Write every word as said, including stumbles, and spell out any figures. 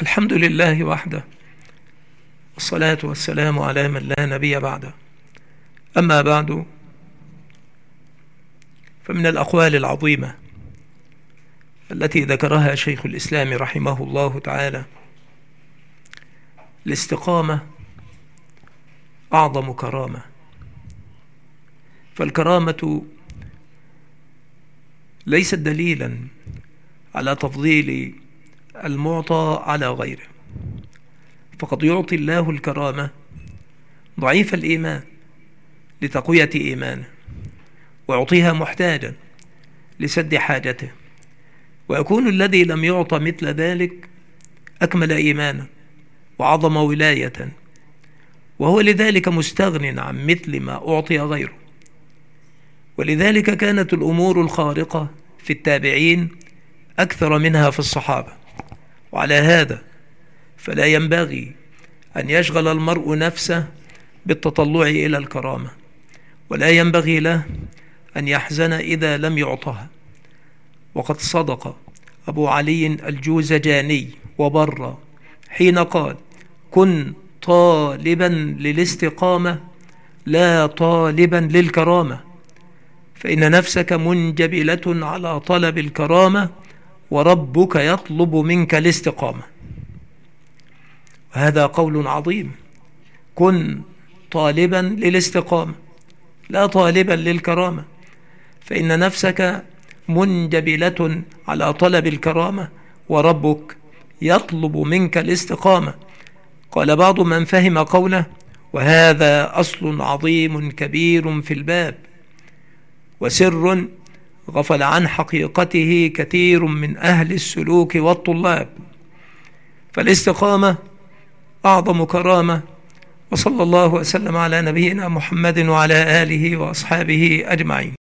الحمد لله وحده، والصلاة والسلام على من لا نبي بعده. أما بعد، فمن الأقوال العظيمة التي ذكرها شيخ الإسلام رحمه الله تعالى: الاستقامة أعظم كرامة. فالكرامة ليست دليلا على تفضيل المعطى على غيره، فقد يعطي الله الكرامة ضعيف الإيمان لتقوية إيمانه، ويعطيها محتاجا لسد حاجته، ويكون الذي لم يعط مثل ذلك أكمل إيمانا وعظم ولاية، وهو لذلك مستغن عن مثل ما أعطي غيره. ولذلك كانت الأمور الخارقة في التابعين أكثر منها في الصحابة. وعلى هذا فلا ينبغي أن يشغل المرء نفسه بالتطلع إلى الكرامة، ولا ينبغي له أن يحزن إذا لم يعطها. وقد صدق أبو علي الجوزجاني وبر حين قال: كن طالبا للاستقامة لا طالبا للكرامة، فإن نفسك منجبلة على طلب الكرامة، وربك يطلب منك الاستقامة. وهذا قول عظيم: كن طالبا للاستقامة لا طالبا للكرامة، فإن نفسك منجبلة على طلب الكرامة، وربك يطلب منك الاستقامة. قال بعض من فهم قوله: وهذا أصل عظيم كبير في الباب، وسر غفل عن حقيقته كثير من أهل السلوك والطلاب. فالاستقامة أعظم كرامة. وصلى الله وسلم على نبينا محمد وعلى آله وأصحابه أجمعين.